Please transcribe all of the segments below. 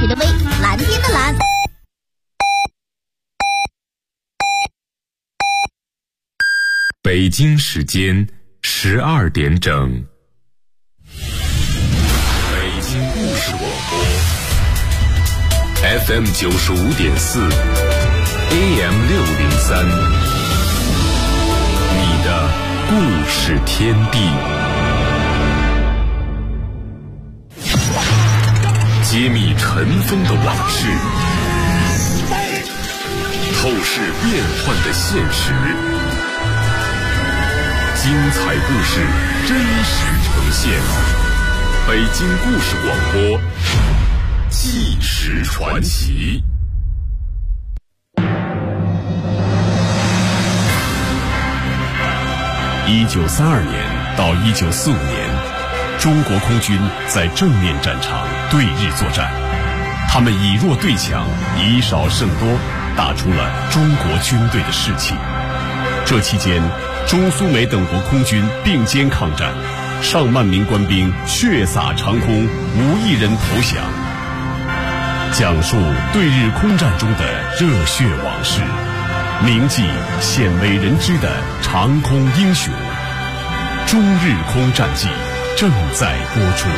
的微，蓝天的蓝。 北京时间12点整。北京故事广播 FM 95.4 AM 603，你的故事天地。揭秘尘封的往事，透视变幻的现实，精彩故事真实呈现。北京故事广播，纪实传奇。1932年到1945年，中国空军在正面战场对日作战，他们以弱对强，以少胜多，打出了中国军队的士气。这期间，中苏美等国空军并肩抗战，上万名官兵血洒长空，无一人投降。讲述对日空战中的热血往事，铭记鲜为人知的长空英雄。中日空战记正在播出。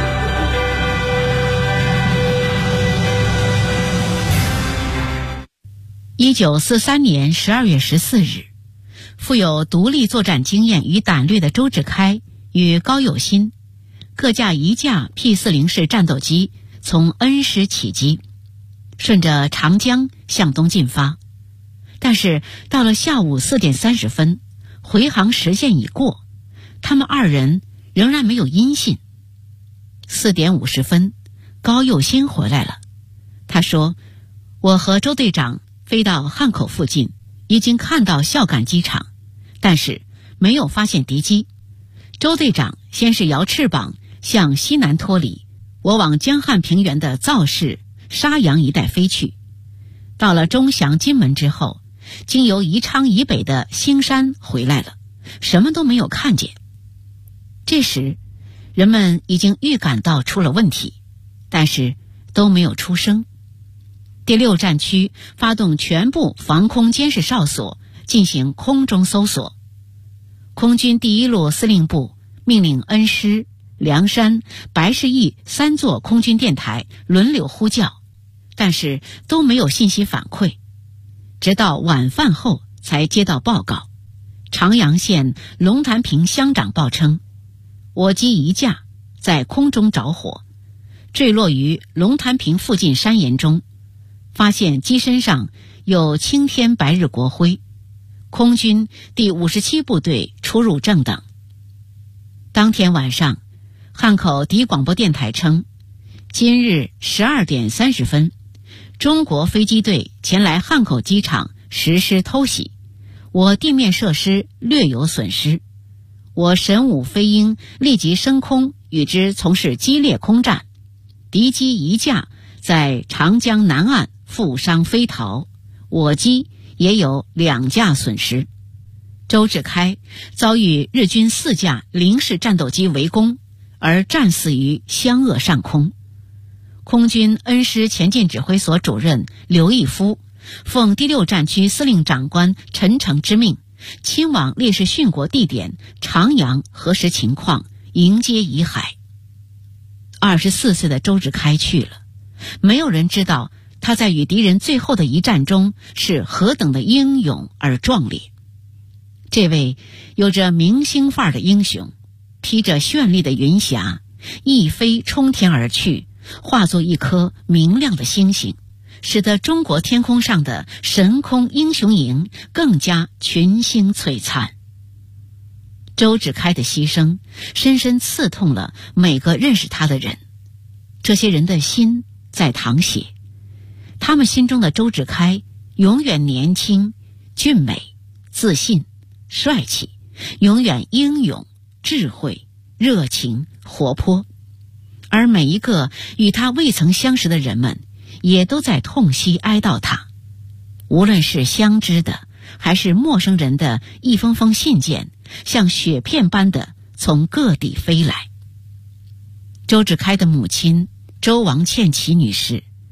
1943年12月14日，富有独立作战经验与胆略的周志开与高有新各驾一架 P-40 式战斗机从恩施起机，顺着长江向东进发。但是到了下午4点30分，回航时限已过，他们二人仍然没有音信。4点50分，高有新回来了。他说：“我和周队长飞到汉口附近，已经看到孝感机场，但是没有发现敌机。周队长先是摇翅膀向西南脱离，我往江汉平原的造市、沙洋一带飞去。到了钟祥金门之后，经由宜昌以北的兴山回来了，什么都没有看见。”这时人们已经预感到出了问题，但是都没有出声。第6战区发动全部防空监视哨所进行空中搜索。空军第1路司令部命令恩施、凉山、白市驿3座空军电台轮流呼叫，但是都没有信息反馈。直到晚饭后才接到报告，长阳县龙潭坪乡长报称，我机一架在空中着火，坠落于龙潭坪附近山岩中，发现机身上有青天白日国徽，空军第57部队出入证等。当天晚上，汉口敌广播电台称，今日12点30分，中国飞机队前来汉口机场实施偷袭，我地面设施略有损失。我神武飞鹰立即升空与之从事激烈空战，敌机一架在长江南岸负伤飞逃，我机也有2架损失。周志开遭遇日军4架零式战斗机围攻，而战死于湘鄂上空。空军恩施前进指挥所主任刘义夫奉第6战区司令长官陈诚之命，亲往烈士殉国地点长阳核实情况，迎接遗骸。24岁的周志开去了，没有人知道他在与敌人最后的一战中是何等的英勇而壮烈。这位有着明星范儿的英雄，披着绚丽的云霞，一飞冲天而去，化作一颗明亮的星星，使得中国天空上的神空英雄营更加群星璀璨。周志开的牺牲深深刺痛了每个认识他的人，这些人的心在淌血，他们心中的周志开永远年轻、俊美、自信、帅气，永远英勇、智慧、热情、活泼。而每一个与他未曾相识的人们也都在痛惜哀悼他，无论是相知的还是陌生人的一封封信件，像雪片般的从各地飞来。周志开的母亲周王倩琪女士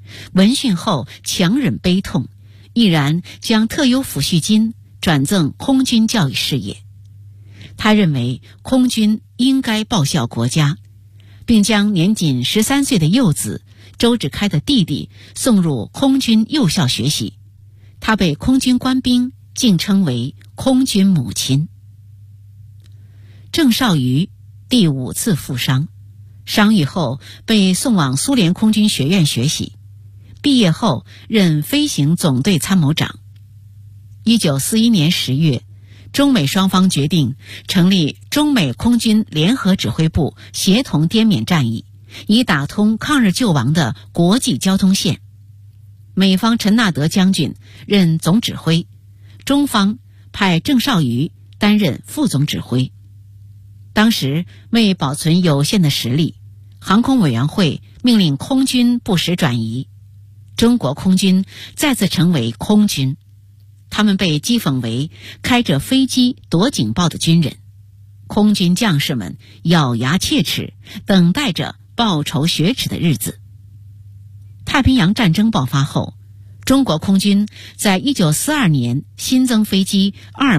闻讯后强忍悲痛，毅然将特优抚恤金转赠空军教育事业。他认为空军应该报效国家，并将年仅13岁的幼子周志开的弟弟送入空军幼校学习，他被空军官兵竟称为空军母亲。郑绍瑜第5次负伤，伤愈后被送往苏联空军学院学习，毕业后任飞行总队参谋长。1941年10月，中美双方决定成立中美空军联合指挥部，协同滇缅战役，以打通抗日救亡的国际交通线。美方陈纳德将军任总指挥，中方派郑绍瑜担任副总指挥。当时为保存有限的实力，航空委员会命令空军不时转移，中国空军再次成为空军。他们被讥讽为开着飞机躲警报的军人，空军将士们咬牙切齿，等待着报仇雪耻的日子。太平洋战争爆发后，中国空军在1942年新增飞机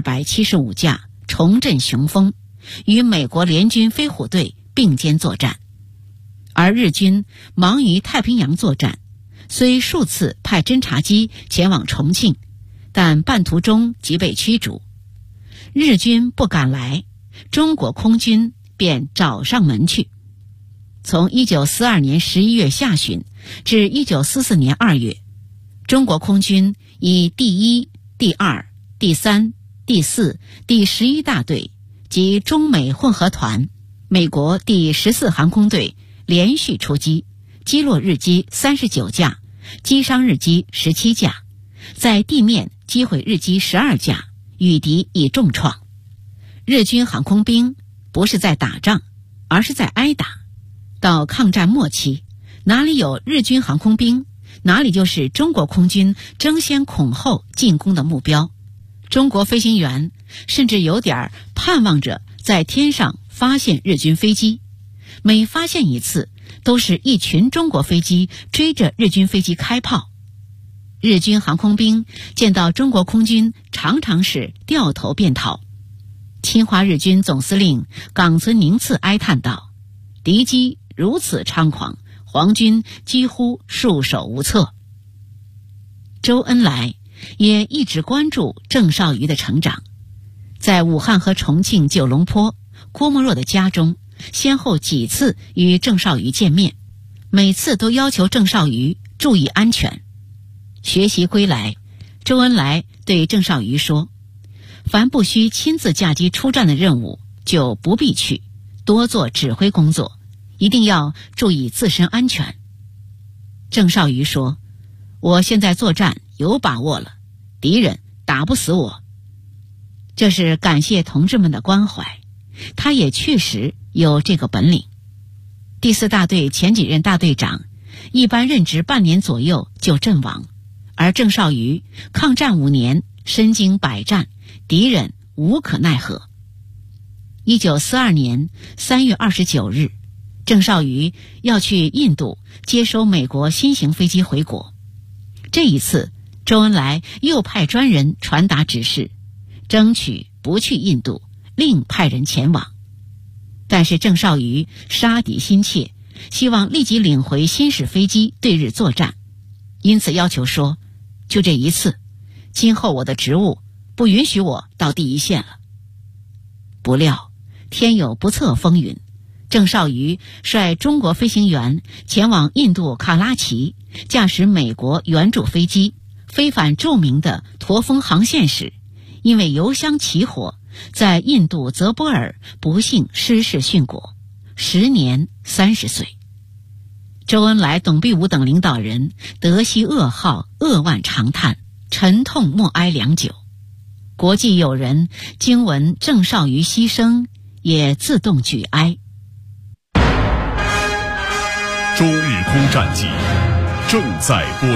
275架，重振雄风，与美国联军飞虎队并肩作战。而日军忙于太平洋作战，虽数次派侦察机前往重庆，但半途中即被驱逐。日军不敢来，中国空军便找上门去。从1942年11月下旬至1944年2月，中国空军以第1、第2、第3、第4、第11大队及中美混合团、美国第14航空队连续出击，击落日机39架，击伤日机17架，在地面击毁日机12架，与敌以重创。日军航空兵不是在打仗，而是在挨打。到抗战末期，哪里有日军航空兵，哪里就是中国空军争先恐后进攻的目标。中国飞行员甚至有点盼望着在天上发现日军飞机，每发现一次，都是一群中国飞机追着日军飞机开炮。日军航空兵见到中国空军，常常是掉头便逃。侵华日军总司令冈村宁次哀叹道：“敌机如此猖狂，皇军几乎束手无策。”周恩来也一直关注郑绍瑜的成长，在武汉和重庆九龙坡郭沫若的家中，先后几次与郑绍瑜见面，每次都要求郑绍瑜注意安全。学习归来，周恩来对郑绍瑜说：“凡不需亲自驾机出战的任务，就不必去，多做指挥工作，一定要注意自身安全。”郑绍瑜说：“我现在作战有把握了，敌人打不死我。”这是感谢同志们的关怀，他也确实有这个本领。第4大队前几任大队长一般任职半年左右就阵亡，而郑绍瑜抗战5年，身经百战，敌人无可奈何。1942年3月29日，郑绍瑜要去印度接收美国新型飞机回国。这一次，周恩来又派专人传达指示，争取不去印度，另派人前往。但是郑绍瑜杀敌心切，希望立即领回新式飞机对日作战，因此要求说：“就这一次，今后我的职务不允许我到第一线了。”不料天有不测风云，郑绍瑜率中国飞行员前往印度卡拉奇，驾驶美国援助飞机飞返著名的驼峰航线时，因为油箱起火，在印度泽波尔不幸失事殉国，时年30岁。周恩来、董必武等领导人得悉噩耗，扼腕长叹，沉痛默哀良久。国际友人经闻郑绍瑜牺牲，也自动举哀。 中日空战记正在播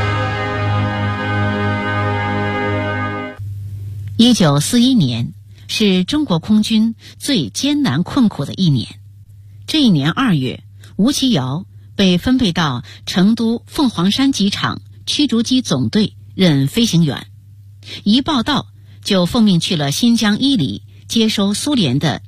出。1941年是中国空军最艰难困苦的一年。这一年2月，吴奇瑶被分配到成都凤凰山机场驱逐机总队任飞行员，一报到就奉命去了新疆伊犁接收苏联的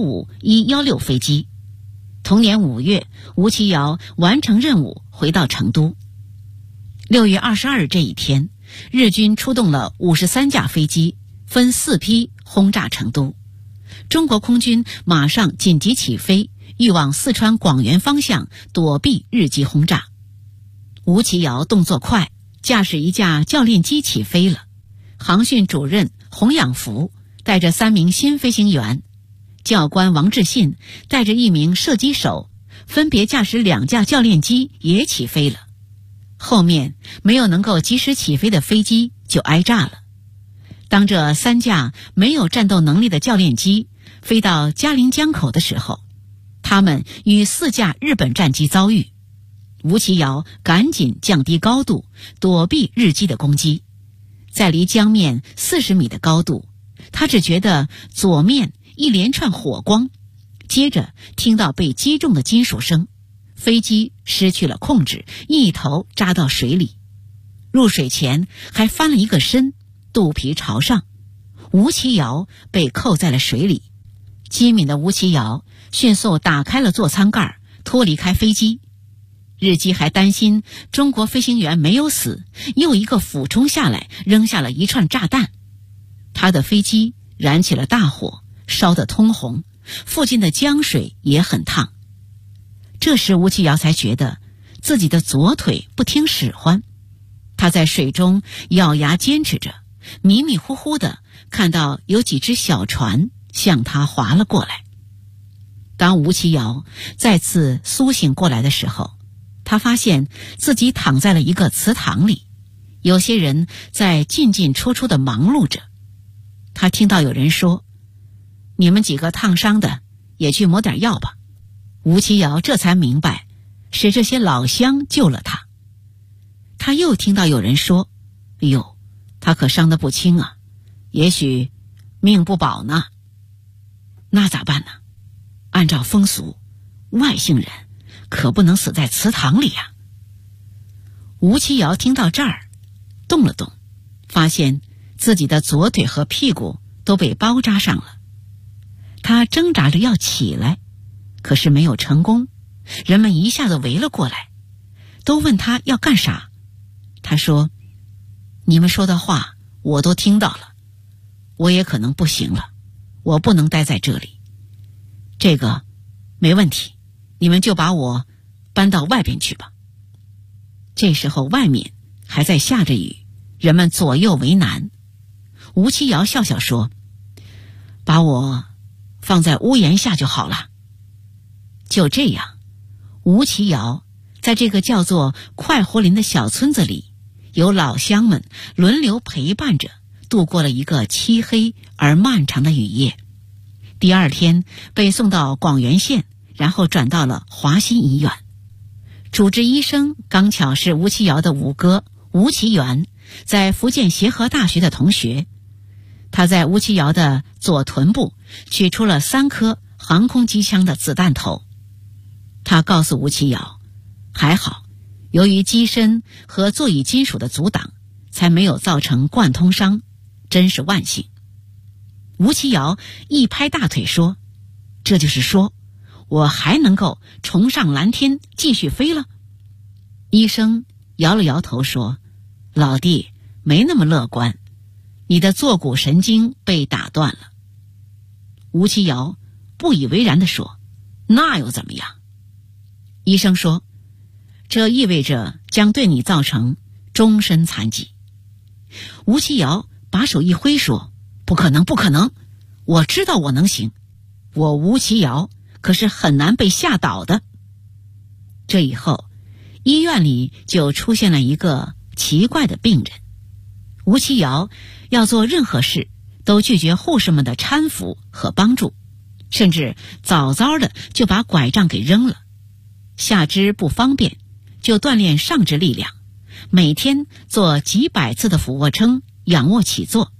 115、116飞机。同年5月，吴奇瑶完成任务回到成都。6月22日这一天，日军出动了53架飞机，分4批轰炸成都。中国空军马上紧急起飞，欲往四川广元方向躲避日机轰炸。吴奇瑶动作快，驾驶一架教练机起飞了。航训主任洪养福带着3名新飞行员，教官王志信带着1名射击手，分别驾驶2架教练机也起飞了。后面没有能够及时起飞的飞机就挨炸了。当这3架没有战斗能力的教练机飞到嘉陵江口的时候，他们与4架日本战机遭遇。吴奇瑶赶紧降低高度，躲避日机的攻击。在离江面40米的高度，他只觉得左面一连串火光，接着听到被击中的金属声，飞机失去了控制，一头扎到水里。入水前还翻了一个身，肚皮朝上。吴奇瑶被扣在了水里。机敏的吴奇瑶迅速打开了座舱盖，脱离开飞机。日机还担心中国飞行员没有死，又一个俯冲下来，扔下了一串炸弹。他的飞机燃起了大火，烧得通红，附近的江水也很烫。这时吴奇瑶才觉得自己的左腿不听使唤，他在水中咬牙坚持着，迷迷糊糊地看到有几只小船向他划了过来。当吴奇瑶再次苏醒过来的时候，他发现自己躺在了一个祠堂里，有些人在进进出出地忙碌着。他听到有人说：“你们几个烫伤的也去抹点药吧。”吴奇瑶这才明白是这些老乡救了他。他又听到有人说：“哎呦，他可伤得不轻啊，也许命不保呢。”那咋办呢？按照风俗，外姓人可不能死在祠堂里呀。吴奇瑶听到这儿，动了动，发现自己的左腿和屁股都被包扎上了。他挣扎着要起来，可是没有成功。人们一下子围了过来，都问他要干啥。他说：“你们说的话我都听到了，我也可能不行了，我不能待在这里。这个没问题，你们就把我搬到外边去吧。”这时候外面还在下着雨，人们左右为难。吴奇瑶笑笑说：“把我放在屋檐下就好了。”就这样，吴奇瑶在这个叫做快活林的小村子里，有老乡们轮流陪伴着，度过了一个漆黑而漫长的雨夜。第2天被送到广元县，然后转到了华新医院。主治医生刚巧是吴奇瑶的五哥吴奇元，在福建协和大学的同学。他在吴奇瑶的左臀部取出了3颗航空机枪的子弹头。他告诉吴奇瑶，还好，由于机身和座椅金属的阻挡，才没有造成贯通伤，真是万幸。吴奇瑶一拍大腿说：“这就是说，我还能够重上蓝天继续飞了。”医生摇了摇头说：“老弟，没那么乐观，你的坐骨神经被打断了。”吴奇瑶不以为然地说：“那又怎么样？”医生说：“这意味着将对你造成终身残疾。”吴奇瑶把手一挥说：“不可能，不可能！我知道我能行，我吴奇瑶可是很难被吓倒的。”这以后，医院里就出现了一个奇怪的病人。吴奇瑶要做任何事，都拒绝护士们的搀扶和帮助，甚至早早的就把拐杖给扔了。下肢不方便，就锻炼上肢力量，每天做几百次的俯卧撑、仰卧起坐。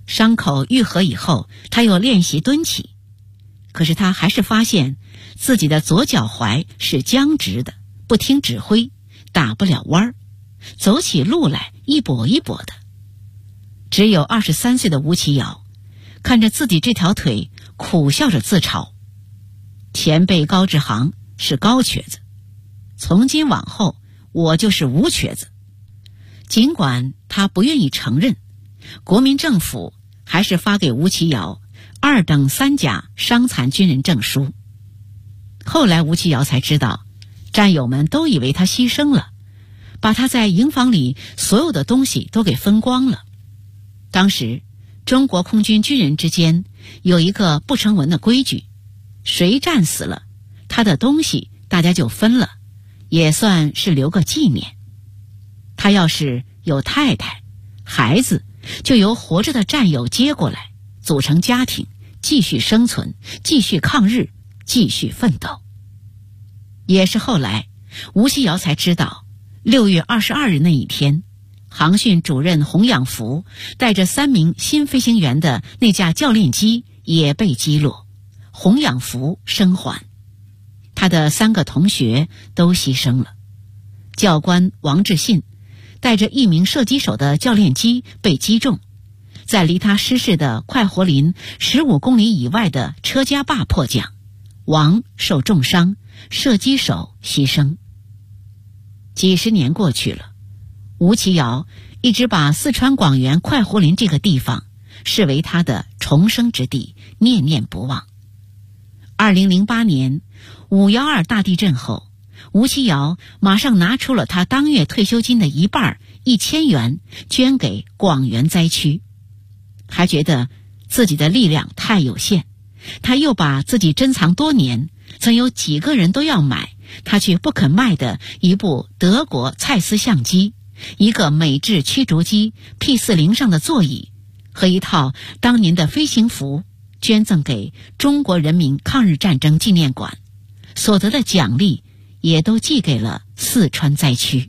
伤口愈合以后，他又练习蹲起，可是他还是发现自己的左脚踝是僵直的，不听指挥，打不了弯儿，走起路来一跛一跛的。只有23岁的吴奇瑶看着自己这条腿，苦笑着自嘲：前辈高志航是高瘸子，从今往后我就是吴瘸子。尽管他不愿意承认，国民政府还是发给吴奇瑶2等3甲伤残军人证书。后来吴奇瑶才知道，战友们都以为他牺牲了，把他在营房里所有的东西都给分光了。当时中国空军军人之间有一个不成文的规矩，谁战死了，他的东西大家就分了，也算是留个纪念。他要是有太太孩子，就由活着的战友接过来，组成家庭，继续生存，继续抗日，继续奋斗。也是后来吴奇瑶才知道，6月22日那一天，航训主任洪养福带着3名新飞行员的那架教练机也被击落，洪养福生还，他的3个同学都牺牲了。教官王志信带着1名射击手的教练机被击中，在离他失事的快活林15公里以外的车家坝迫降，王受重伤，射击手牺牲。几十年过去了，吴奇瑶一直把四川广元快活林这个地方视为他的重生之地，念念不忘。2008年5.12大地震后，吴奇瑶马上拿出了他当月退休金的一半，1000元捐给广元灾区，还觉得自己的力量太有限，他又把自己珍藏多年，曾有几个人都要买，他却不肯卖的一部德国蔡司相机，一个美制驱逐机 P40 上的座椅和一套当年的飞行服，捐赠给中国人民抗日战争纪念馆，所得的奖励也都寄给了四川灾区。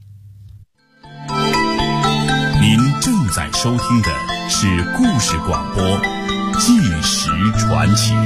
您正在收听的是故事广播《纪实传奇》。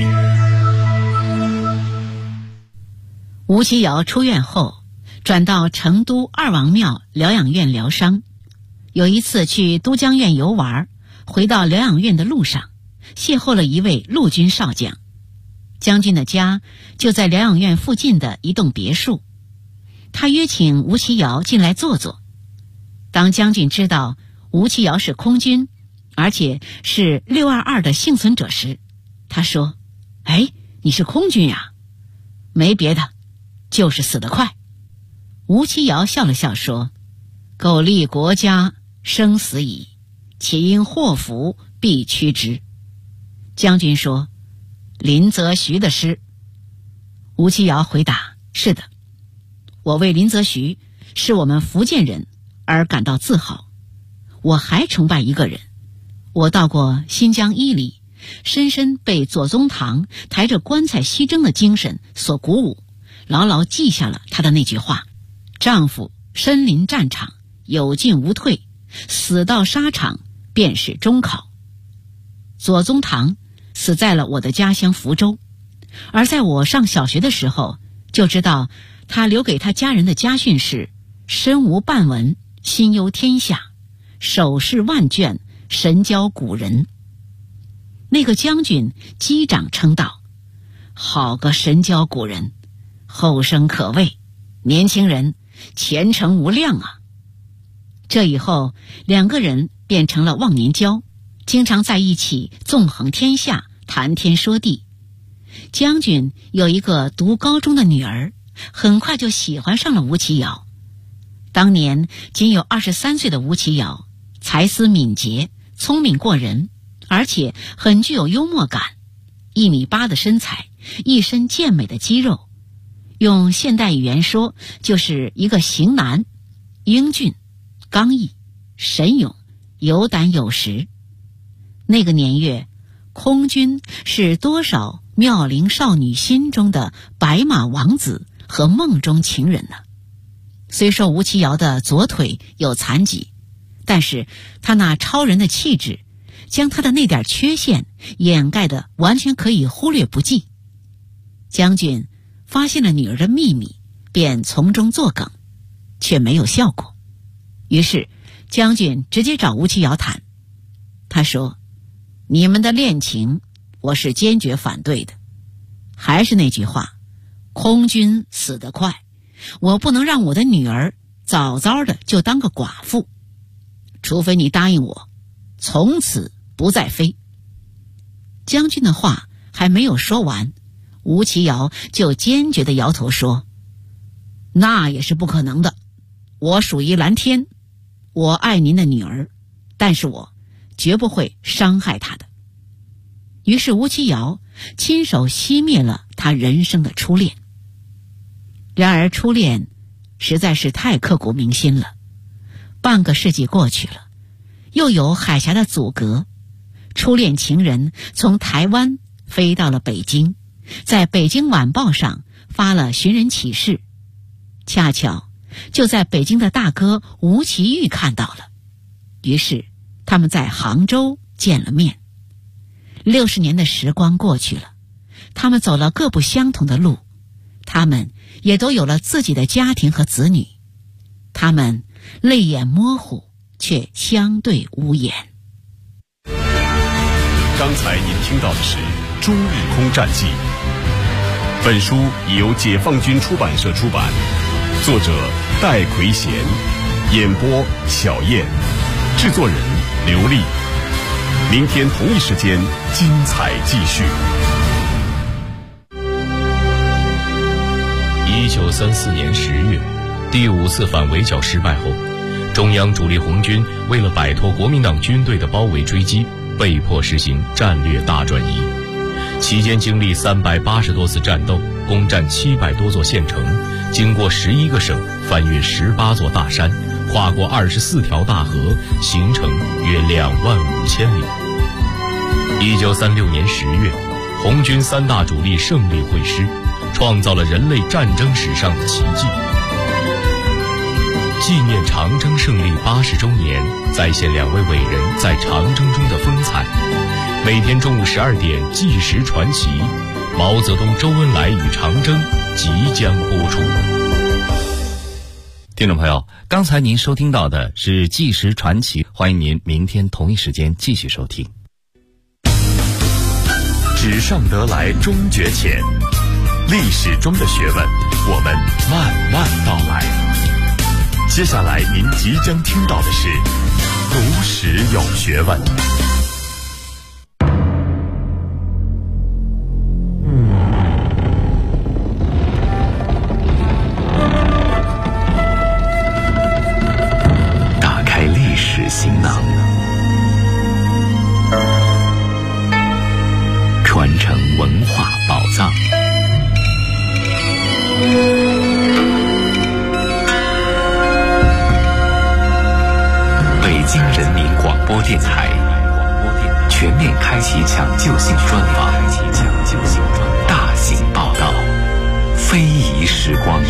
吴奇瑶出院后，转到成都二王庙疗养院疗伤。有一次去都江堰游玩，回到疗养院的路上，邂逅了一位陆军少将。将军的家就在疗养院附近的一栋别墅，他约请吴奇瑶进来坐坐。当将军知道吴奇瑶是空军，而且是622的幸存者时，他说：哎，你是空军呀？没别的，就是死得快。吴奇瑶笑了笑说：苟利国家，生死矣，且因祸福必趋之。将军说：林则徐的诗。吴奇瑶回答：是的，我为林则徐是我们福建人而感到自豪。我还崇拜一个人，我到过新疆伊犁，深深被左宗棠抬着棺材西征的精神所鼓舞，牢牢记下了他的那句话：丈夫身临战场，有进无退，死到沙场便是终考。左宗棠死在了我的家乡福州，而在我上小学的时候就知道他留给他家人的家训是：身无半文，心忧天下，手视万卷，神交古人。那个将军击掌称道：好个神交古人，后生可畏，年轻人前程无量啊。这以后两个人变成了忘年交，经常在一起纵横天下，谈天说地。将军有一个读高中的女儿，很快就喜欢上了吴奇瑶。当年仅有23岁的吴奇瑶，才思敏捷，聪明过人，而且很具有幽默感，1.8米的身材，一身健美的肌肉，用现代语言说就是一个型男，英俊、刚毅、神勇、有胆有识。那个年月，空军是多少妙龄少女心中的白马王子和梦中情人呢？虽说吴奇瑶的左腿有残疾，但是他那超人的气质将他的那点缺陷掩盖得完全可以忽略不计。将军发现了女儿的秘密，便从中作梗，却没有效果。于是将军直接找吴其尧谈。他说，你们的恋情我是坚决反对的，还是那句话，空军死得快，我不能让我的女儿早早的就当个寡妇，除非你答应我从此不再飞。将军的话还没有说完，吴其尧就坚决地摇头说，那也是不可能的，我属于蓝天，我爱您的女儿，但是我绝不会伤害她的。于是吴其尧亲手熄灭了他人生的初恋。然而初恋实在是太刻骨铭心了，半个世纪过去了，又有海峡的阻隔，初恋情人从台湾飞到了北京，在北京晚报上发了寻人启事，恰巧就在北京的大哥吴奇玉看到了，于是他们在杭州见了面。60年的时光过去了，他们走了各不相同的路，他们也都有了自己的家庭和子女，他们泪眼模糊，却相对无言。 刚才您听到的是《中日空战记》，本书由解放军出版社出版，作者戴奎贤，演播小燕，制作人刘丽。明天同一时间精彩继续。 1934年10月，第5次反围剿失败后，中央主力红军为了摆脱国民党军队的包围追击，被迫实行战略大转移。期间经历380多次战斗，攻占700多座县城，经过11个省，翻越18座大山，跨过24条大河，行程约25000里。1936年10月，红军3大主力胜利会师，创造了人类战争史上的奇迹。纪念长征胜利80周年，再现2位伟人在长征中的风采。每天中午12点，纪实传奇，毛泽东、周恩来与长征即将播出。 听众朋友，刚才您收听到的是纪实传奇，欢迎您明天同一时间继续收听。 纸上得来终觉浅，历史中的学问，我们慢慢道来。接下来您即将听到的是读史有学问。 打开历史行囊，传承文化宝藏。北京人民广播电台全面开启抢救性专访，大型报道，非遗时光。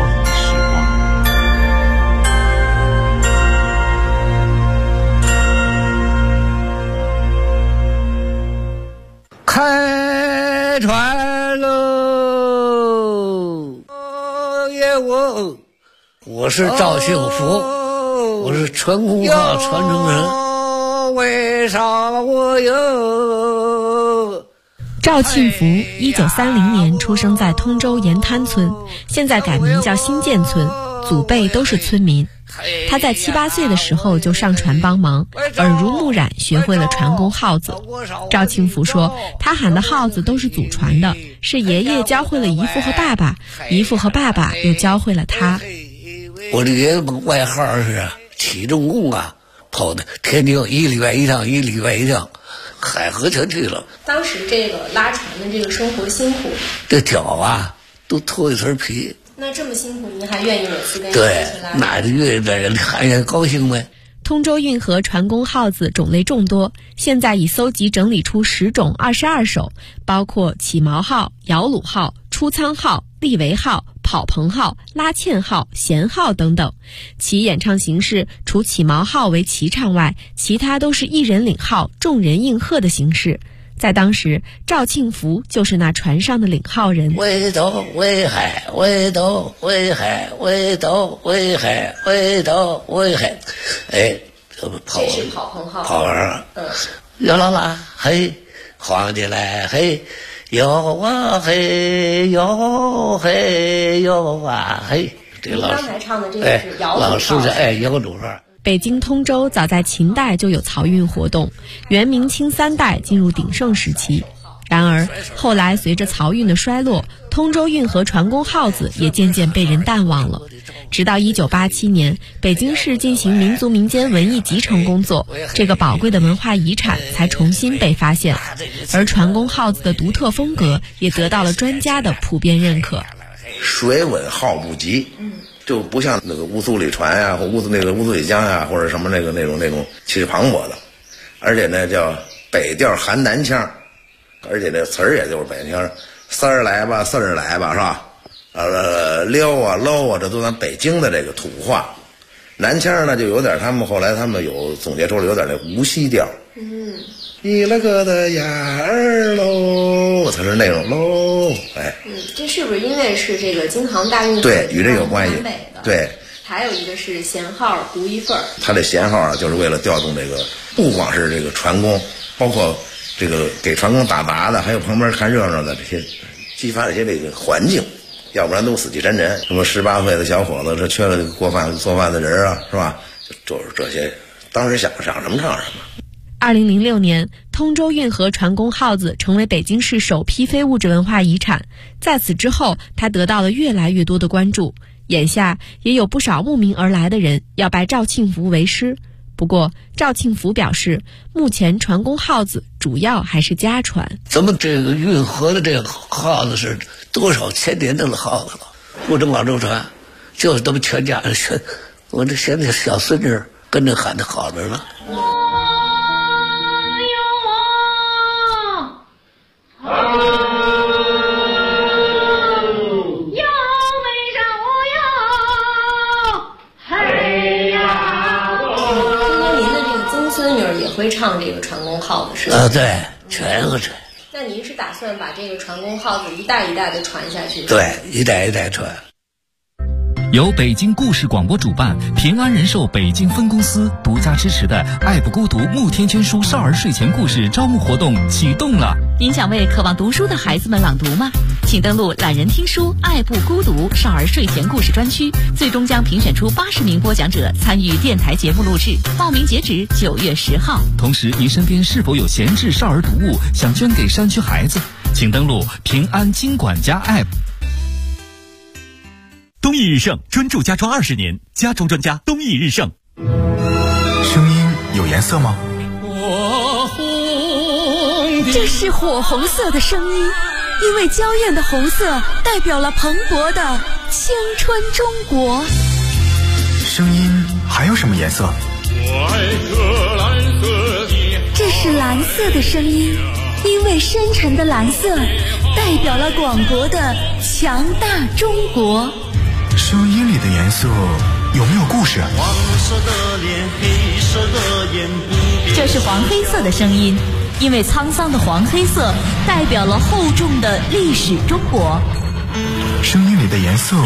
开船喽！我是赵幸福，我是传功号传承人。为啥我有？ 赵庆福1930年出生在通州盐滩村，现在改名叫新建村，祖辈都是村民。他在7、8岁的时候就上船帮忙，耳濡目染学会了传功号子。赵庆福说，他喊的号子都是祖传的，是爷爷教会了姨父和爸爸，姨父和爸爸又教会了他。 我的爷爷外号是起重工啊，跑的天津1礼拜1趟，1礼拜1趟，海河全去了。 当时这个拉船的这个生活辛苦， 这脚啊都脱一层皮。 那这么辛苦，您还愿意每次跟对，那就愿意在人看见高兴呗。 通州运河传功号子种类众多，现在已搜集整理出10种22首，包括起锚号、摇橹号、出舱号、立桅号、 跑棚号、拉纤号、弦号等等。其演唱形式除起锚号为齐唱外，其他都是一人领号、众人应和的形式。在当时，赵庆福就是那船上的领号人。 为斗为海，为斗为海，为斗为海，为斗为海。哎， 这是跑棚号。 跑棚。哟啦啦嘿，晃起来嘿，哟啊嘿，哟嘿哟啊嘿。这个刚才唱的这个是摇老师的摇主号。 北京通州早在秦代就有漕运活动，元明清3代进入鼎盛时期。然而后来随着漕运的衰落，通州运河船工号子也渐渐被人淡忘了。直到1987年，北京市进行民族民间文艺集成工作，这个宝贵的文化遗产才重新被发现，而船工号子的独特风格也得到了专家的普遍认可。 水稳号不急，就不像那个乌苏里船呀，或乌苏里江呀，或者什么那种气势磅礴的，而且呢叫北调含南腔，而且这词儿也就是北腔，三儿来吧，四儿来吧，是吧？撩啊搂啊，这都咱北京的这个土话。南腔呢就有点后来他们有总结出来有点那无锡调。你了个的呀儿喽，才是那种喽，哎。 这是不是因为是这个京杭大运河？ 对，与这有关系。对。 还有一个是弦号独一份儿。 它这弦号啊，就是为了调动这个，不光是这个船工，包括这个给船工打杂的，还有旁边看热闹的这些，激发这些这个环境，要不然都死气沉沉。什么18岁的小伙子，这缺了做饭的人啊，是吧？就是这些，当时想什么唱什么。 2006年，通州运河船工号子成为北京市首批非物质文化遗产。在此之后，它得到了越来越多的关注。眼下也有不少慕名而来的人要拜赵庆福为师。不过，赵庆福表示，目前船工号子主要还是家传。 咱们这个运河的这个号子是多少千年的号子了，不止广州船，就是咱们全家人学。我这现在小孙女跟着喊的好着呢。 会唱这个船工号子是吧？ 对，全会唱。 那您是打算把这个船工号子一代一代的传下去？ 对，一代一代传。 由北京故事广播主办，平安人寿北京分公司独家支持的“爱不孤独”慕天捐书少儿睡前故事招募活动启动了。 您想为渴望读书的孩子们朗读吗？请登录懒人听书爱不孤独少儿睡前故事专区，最终将评选出80名播讲者参与电台节目录制，报名截止9月10号。 同时，您身边是否有闲置少儿读物想捐给山区孩子？请登录平安金管家 App。 东义日盛专注家装20年，家装专家东义日盛。 声音有颜色吗？ 这是火红色的声音，因为娇艳的红色代表了蓬勃的青春中国。 声音还有什么颜色？ 这是蓝色的声音，因为深沉的蓝色代表了广博的强大中国。 声音里的颜色有没有故事？ 这是黄黑色的声音，因为沧桑的黄黑色代表了厚重的历史中国。 声音里的颜色